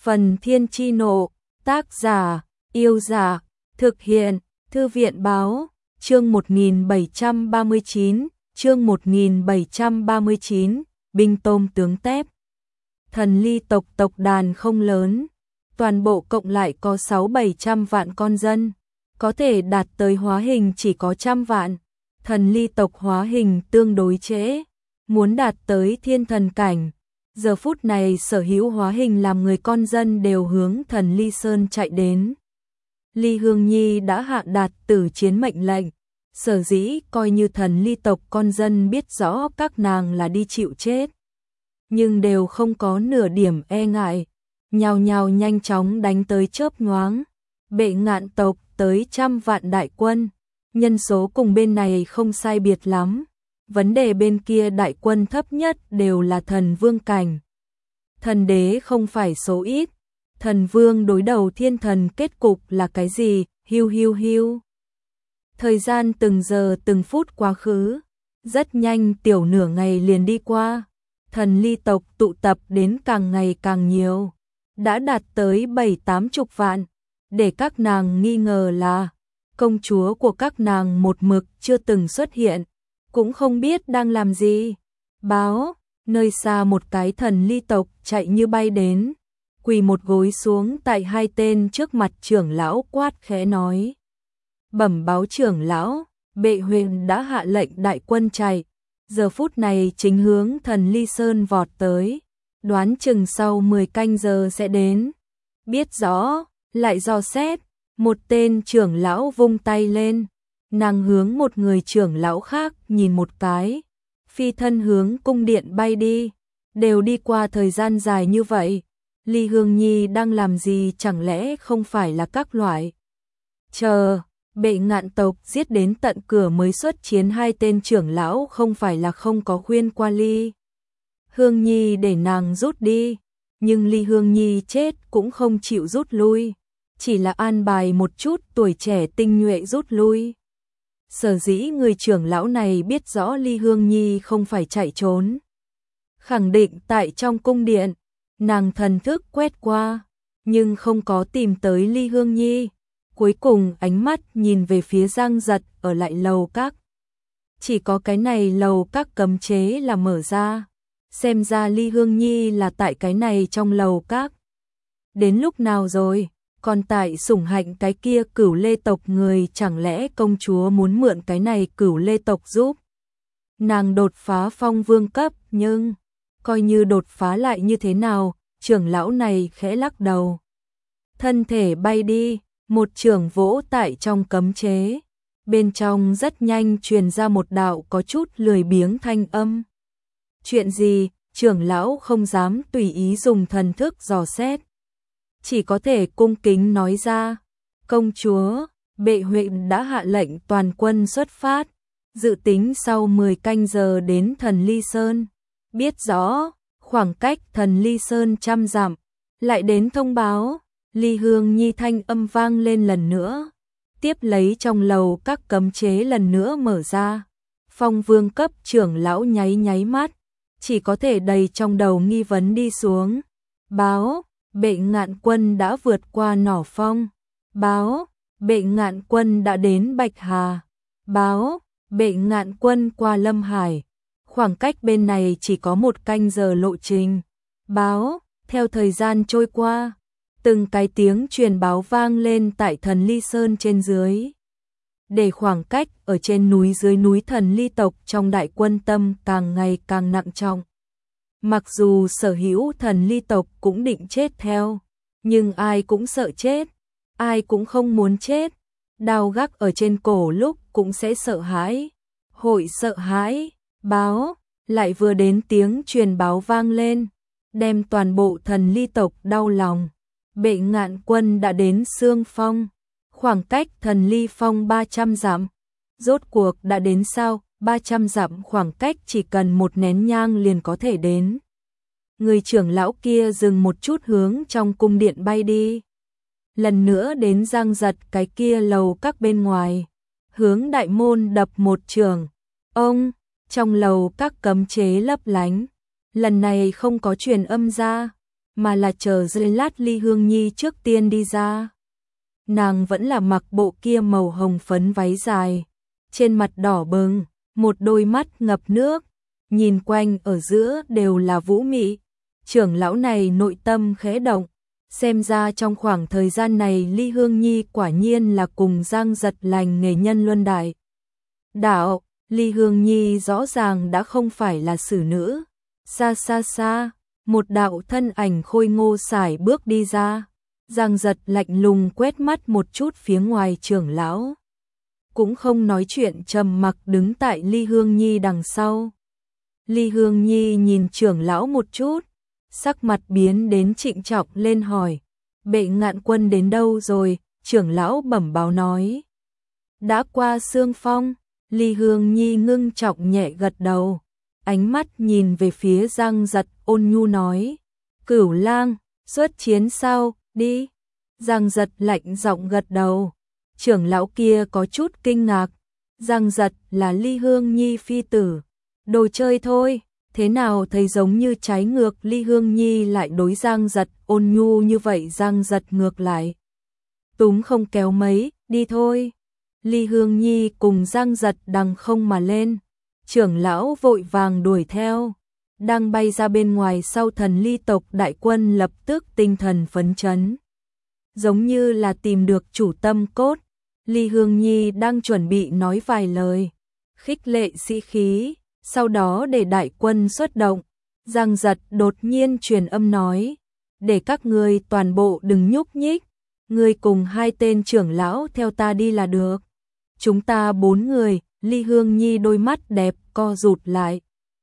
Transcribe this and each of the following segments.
Phần Thiên Chi Nộ, tác giả, Yêu Giả, thực hiện, Thư viện Báo, chương 1739, chương 1739, binh tôm tướng tép. Thần ly tộc tộc đàn không lớn, toàn bộ cộng lại có 600-700 vạn con dân, có thể đạt tới hóa hình chỉ có 100 vạn. Thần ly tộc hóa hình tương đối trễ, muốn đạt tới thiên thần cảnh. Giờ phút này sở hữu hóa hình làm người con dân đều hướng thần ly sơn chạy đến. Ly Hương Nhi đã hạ đạt tử chiến mệnh lệnh, sở dĩ coi như thần ly tộc con dân biết rõ các nàng là đi chịu chết. Nhưng đều không có nửa điểm e ngại, nhào nhào nhanh chóng đánh tới chớp nhoáng. Bệ Ngạn tộc tới 100 vạn đại quân, nhân số cùng bên này không sai biệt lắm. Vấn đề bên kia đại quân thấp nhất đều là thần vương cảnh. Thần đế không phải số ít, thần vương đối đầu thiên thần kết cục là cái gì? Hiu hiu hiu. Thời gian từng giờ từng phút quá khứ, rất nhanh tiểu nửa ngày liền đi qua. Thần ly tộc tụ tập đến càng ngày càng nhiều, đã đạt tới 7-80 vạn. Để các nàng nghi ngờ là công chúa của các nàng một mực chưa từng xuất hiện, cũng không biết đang làm gì. Báo, nơi xa một cái thần ly tộc chạy như bay đến, quỳ một gối xuống tại hai tên trước mặt trưởng lão quát khẽ nói. Bẩm báo trưởng lão, bệ huyền đã hạ lệnh đại quân chạy, giờ phút này chính hướng thần ly sơn vọt tới, đoán chừng sau 10 canh giờ sẽ đến. Biết rõ, lại dò xét, một tên trưởng lão vung tay lên, nàng hướng một người trưởng lão khác nhìn một cái, phi thân hướng cung điện bay đi. Đều đi qua thời gian dài như vậy, Ly Hương Nhi đang làm gì? Chẳng lẽ không phải là các loại chờ Bệ Ngạn tộc giết đến tận cửa mới xuất chiến? Hai tên trưởng lão không phải là không có khuyên qua Ly Hương Nhi để nàng rút đi, nhưng Ly Hương Nhi chết cũng không chịu rút lui, chỉ là an bài một chút tuổi trẻ tinh nhuệ rút lui. Sở dĩ người trưởng lão này biết rõ Ly Hương Nhi không phải chạy trốn, khẳng định tại trong cung điện. Nàng thần thức quét qua, nhưng không có tìm tới Ly Hương Nhi. Cuối cùng ánh mắt nhìn về phía Giang Giật ở lại lầu các. Chỉ có cái này lầu các cấm chế là mở ra, xem ra Ly Hương Nhi là tại cái này trong lầu các. Đến lúc nào rồi? Còn tại sủng hạnh cái kia Cửu Lê tộc người, chẳng lẽ công chúa muốn mượn cái này Cửu Lê tộc giúp nàng đột phá phong vương cấp? Nhưng coi như đột phá lại như thế nào? Trưởng lão này khẽ lắc đầu, thân thể bay đi, một chưởng vỗ tại trong cấm chế, bên trong rất nhanh truyền ra một đạo có chút lười biếng thanh âm. Chuyện gì? Trưởng lão không dám tùy ý dùng thần thức dò xét, chỉ có thể cung kính nói ra. Công chúa, bệ huyện đã hạ lệnh toàn quân xuất phát, dự tính sau 10 canh giờ đến thần ly sơn. Biết rõ, khoảng cách thần ly sơn 100 dặm, lại đến thông báo. Ly Hương Nhi thanh âm vang lên lần nữa, tiếp lấy trong lầu các cấm chế lần nữa mở ra. Phong vương cấp trưởng lão nháy nháy mắt, chỉ có thể đầy trong đầu nghi vấn đi xuống. Báo, Bệ Ngạn quân đã vượt qua Nỏ Phong. Báo, Bệ Ngạn quân đã đến Bạch Hà. Báo, Bệ Ngạn quân qua Lâm Hải. Khoảng cách bên này chỉ có 1 canh giờ lộ trình. Báo, theo thời gian trôi qua, từng cái tiếng truyền báo vang lên tại thần ly sơn trên dưới. Để khoảng cách ở trên núi dưới núi thần ly tộc trong đại quân tâm càng ngày càng nặng trọng. Mặc dù sở hữu thần ly tộc cũng định chết theo, nhưng ai cũng sợ chết, ai cũng không muốn chết. Đao gác ở trên cổ lúc cũng sẽ sợ hãi, hội sợ hãi. Báo, lại vừa đến tiếng truyền báo vang lên, đem toàn bộ thần ly tộc đau lòng. Bệ Ngạn quân đã đến Sương Phong, khoảng cách thần ly phong 300 dặm. Rốt cuộc đã đến sao? 300 dặm khoảng cách chỉ cần một nén nhang liền có thể đến. Người trưởng lão kia dừng một chút hướng trong cung điện bay đi. Lần nữa đến Giang Giật cái kia lầu các bên ngoài, hướng đại môn đập một chưởng. Ông, trong lầu các cấm chế lấp lánh, lần này không có truyền âm ra, mà là chờ giây lát Ly Hương Nhi trước tiên đi ra. Nàng vẫn là mặc bộ kia màu hồng phấn váy dài, trên mặt đỏ bừng, một đôi mắt ngập nước, nhìn quanh ở giữa đều là vũ mị. Trưởng lão này nội tâm khẽ động, xem ra trong khoảng thời gian này Ly Hương Nhi quả nhiên là cùng Giang Giật lành nghề nhân luân đại đạo. Ly Hương Nhi rõ ràng đã không phải là xử nữ. Xa xa xa, một đạo thân ảnh khôi ngô sải bước đi ra. Giang Giật lạnh lùng quét mắt một chút phía ngoài trưởng lão, cũng không nói chuyện, trầm mặc đứng tại Ly Hương Nhi đằng sau. Ly Hương Nhi nhìn trưởng lão một chút, sắc mặt biến đến trịnh trọng lên hỏi: Bệ Ngạn Quân đến đâu rồi? Trưởng lão bẩm báo nói: đã qua Sương Phong. Ly Hương Nhi ngưng trọng nhẹ gật đầu, ánh mắt nhìn về phía Giang Giật ôn nhu nói: Cửu lang, xuất chiến sao? Đi. Giang Giật lạnh giọng gật đầu. Trưởng lão kia có chút kinh ngạc. Giang Giật là Ly Hương Nhi phi tử. Đồ chơi thôi, thế nào thấy giống như trái ngược. Ly Hương Nhi lại đối Giang Giật ôn nhu như vậy. Giang Giật ngược lại túm không kéo mấy, đi thôi. Ly Hương Nhi cùng Giang Giật đằng không mà lên. Trưởng lão vội vàng đuổi theo. Đang bay ra bên ngoài sau Thần Ly tộc đại quân lập tức tinh thần phấn chấn, giống như là tìm được chủ tâm cốt. Ly Hương Nhi đang chuẩn bị nói vài lời khích lệ sĩ khí, sau đó để đại quân xuất động. Giang Giật đột nhiên truyền âm nói: để các ngươi toàn bộ đừng nhúc nhích, ngươi cùng 2 tên trưởng lão theo ta đi là được. Chúng ta 4 người. Ly Hương Nhi đôi mắt đẹp co rụt lại.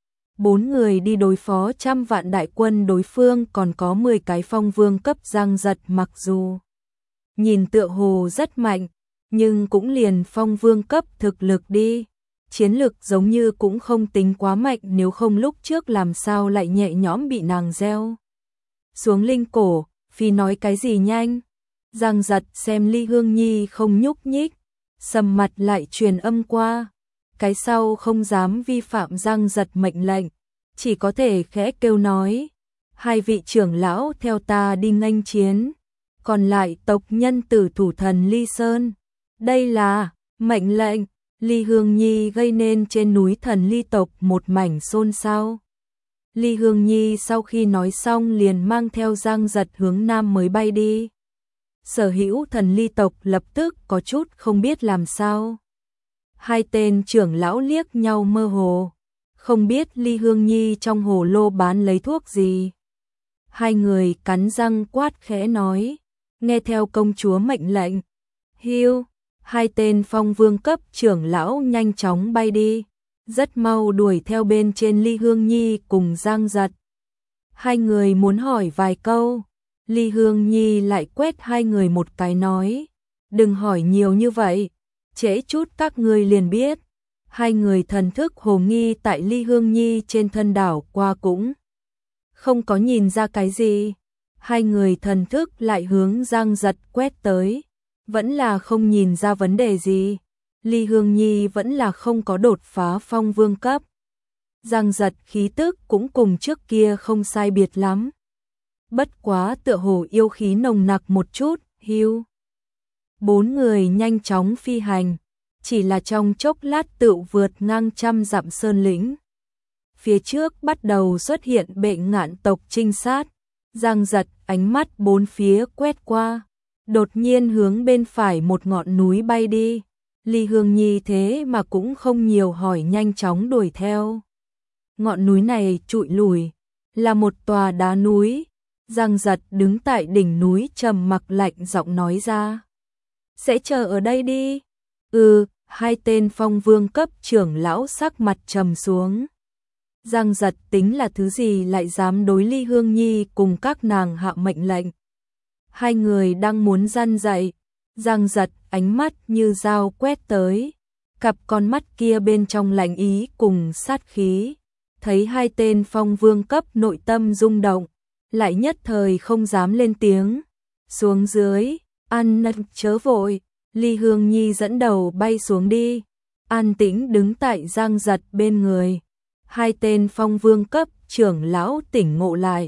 4 người đi đối phó 100 vạn đại quân, đối phương còn có 10 cái phong vương cấp. Giang Giật mặc dù nhìn tựa hồ rất mạnh, nhưng cũng liền phong vương cấp thực lực đi. Chiến lực giống như cũng không tính quá mạnh, nếu không lúc trước làm sao lại nhẹ nhõm bị nàng gieo xuống linh cổ. Phi nói cái gì nhanh? Giang Giật xem Ly Hương Nhi không nhúc nhích, sầm mặt lại truyền âm qua. Cái sau không dám vi phạm Giang Giật mệnh lệnh, chỉ có thể khẽ kêu nói: 2 vị trưởng lão theo ta đi nghênh chiến, còn lại tộc nhân tử thủ Thần Ly Sơn. Đây là mệnh lệnh. Ly Hương Nhi gây nên trên núi Thần Ly tộc một mảnh xôn xao. Ly Hương Nhi sau khi nói xong liền mang theo Giang Giật hướng nam mới bay đi. Sở hữu Thần Ly tộc lập tức có chút không biết làm sao. 2 tên trưởng lão liếc nhau mơ hồ, không biết Ly Hương Nhi trong hồ lô bán lấy thuốc gì. 2 người cắn răng quát khẽ nói: nghe theo công chúa mệnh lệnh. Hiu. 2 tên phong vương cấp trưởng lão nhanh chóng bay đi, rất mau đuổi theo bên trên Ly Hương Nhi cùng Giang Giật. 2 người muốn hỏi vài câu, Ly Hương Nhi lại quét 2 người một cái nói: đừng hỏi nhiều như vậy, trễ chút các ngươi liền biết. 2 người thần thức hồ nghi tại Ly Hương Nhi trên thân đảo qua cũng không có nhìn ra cái gì. 2 người thần thức lại hướng Giang Giật quét tới, vẫn là không nhìn ra vấn đề gì. Ly Hương Nhi vẫn là không có đột phá phong vương cấp. Giang Giật khí tức cũng cùng trước kia không sai biệt lắm, bất quá tựa hồ yêu khí nồng nặc một chút. Hiu. 4 người nhanh chóng phi hành, chỉ là trong chốc lát tự vượt ngang 100 dặm sơn lĩnh. Phía trước bắt đầu xuất hiện Bệ Ngạn tộc trinh sát. Giang Giật ánh mắt 4 phía quét qua, đột nhiên hướng bên phải một ngọn núi bay đi. Ly Hương Nhi thế mà cũng không nhiều hỏi, nhanh chóng đuổi theo. Ngọn núi này trụi lùi, là một tòa đá núi. Giang Giật đứng tại đỉnh núi trầm mặc, lạnh giọng nói ra: sẽ chờ ở đây đi. 2 tên phong vương cấp trưởng lão sắc mặt trầm xuống. Giang Giật tính là thứ gì lại dám đối Ly Hương Nhi cùng các nàng hạ mệnh lệnh. 2 người đang muốn răn dậy, Giang Giật ánh mắt như dao quét tới, cặp con mắt kia bên trong lạnh ý cùng sát khí. Thấy 2 tên phong vương cấp nội tâm rung động, lại nhất thời không dám lên tiếng. Xuống dưới, an nâng chớ vội. Ly Hương Nhi dẫn đầu bay xuống đi, an tĩnh đứng tại Giang Giật bên người. 2 tên phong vương cấp trưởng lão tỉnh ngộ lại,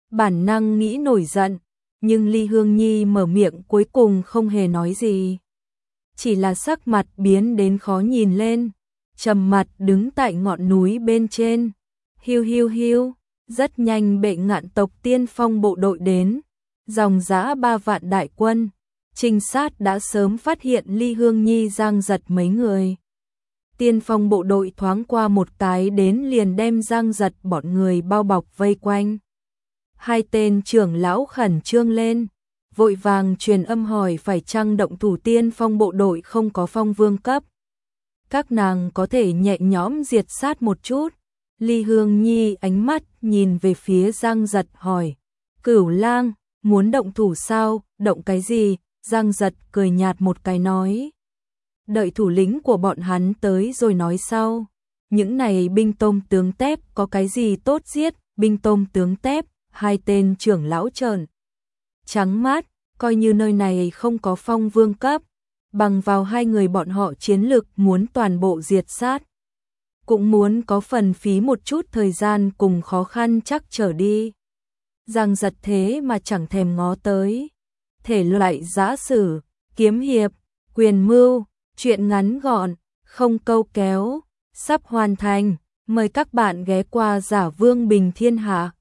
Bản năng nghĩ nổi giận, nhưng Ly Hương Nhi mở miệng cuối cùng không hề nói gì. Chỉ là sắc mặt biến đến khó nhìn lên, trầm mặt đứng tại ngọn núi bên trên. Hiu hiu hiu, rất nhanh Bệ Ngạn tộc Tiên Phong bộ đội đến, dòng dã 3 vạn đại quân. Trinh sát đã sớm phát hiện Ly Hương Nhi Giang Giật mấy người. Tiên Phong bộ đội thoáng qua một cái đến liền đem Giang Giật bọn người bao bọc vây quanh. Hai tên trưởng lão khẩn trương lên, vội vàng truyền âm hỏi phải chăng động thủ. Tiên Phong bộ đội không có phong vương cấp. Các nàng có thể nhẹ nhõm diệt sát một chút. Ly Hương Nhi ánh mắt nhìn về phía Giang Giật hỏi, Cửu Lang, muốn động thủ sao? Động cái gì? Giang Giật cười nhạt một cái nói, đợi thủ lĩnh của bọn hắn tới rồi nói sau. Những này binh tôm tướng tép có cái gì tốt giết? Binh tôm tướng tép, hai tên trưởng lão trợn trắng mắt, coi như nơi này không có phong vương cấp, bằng vào hai người bọn họ chiến lực muốn toàn bộ diệt sát, cũng muốn có phần phí một chút thời gian cùng khó khăn chắc trở đi. Giang Giật thế mà chẳng thèm ngó tới. Thể loại giã sử, kiếm hiệp, quyền mưu, truyện ngắn gọn, không câu kéo, sắp hoàn thành. Mời các bạn ghé qua Giả Vương Bình Thiên Hạ.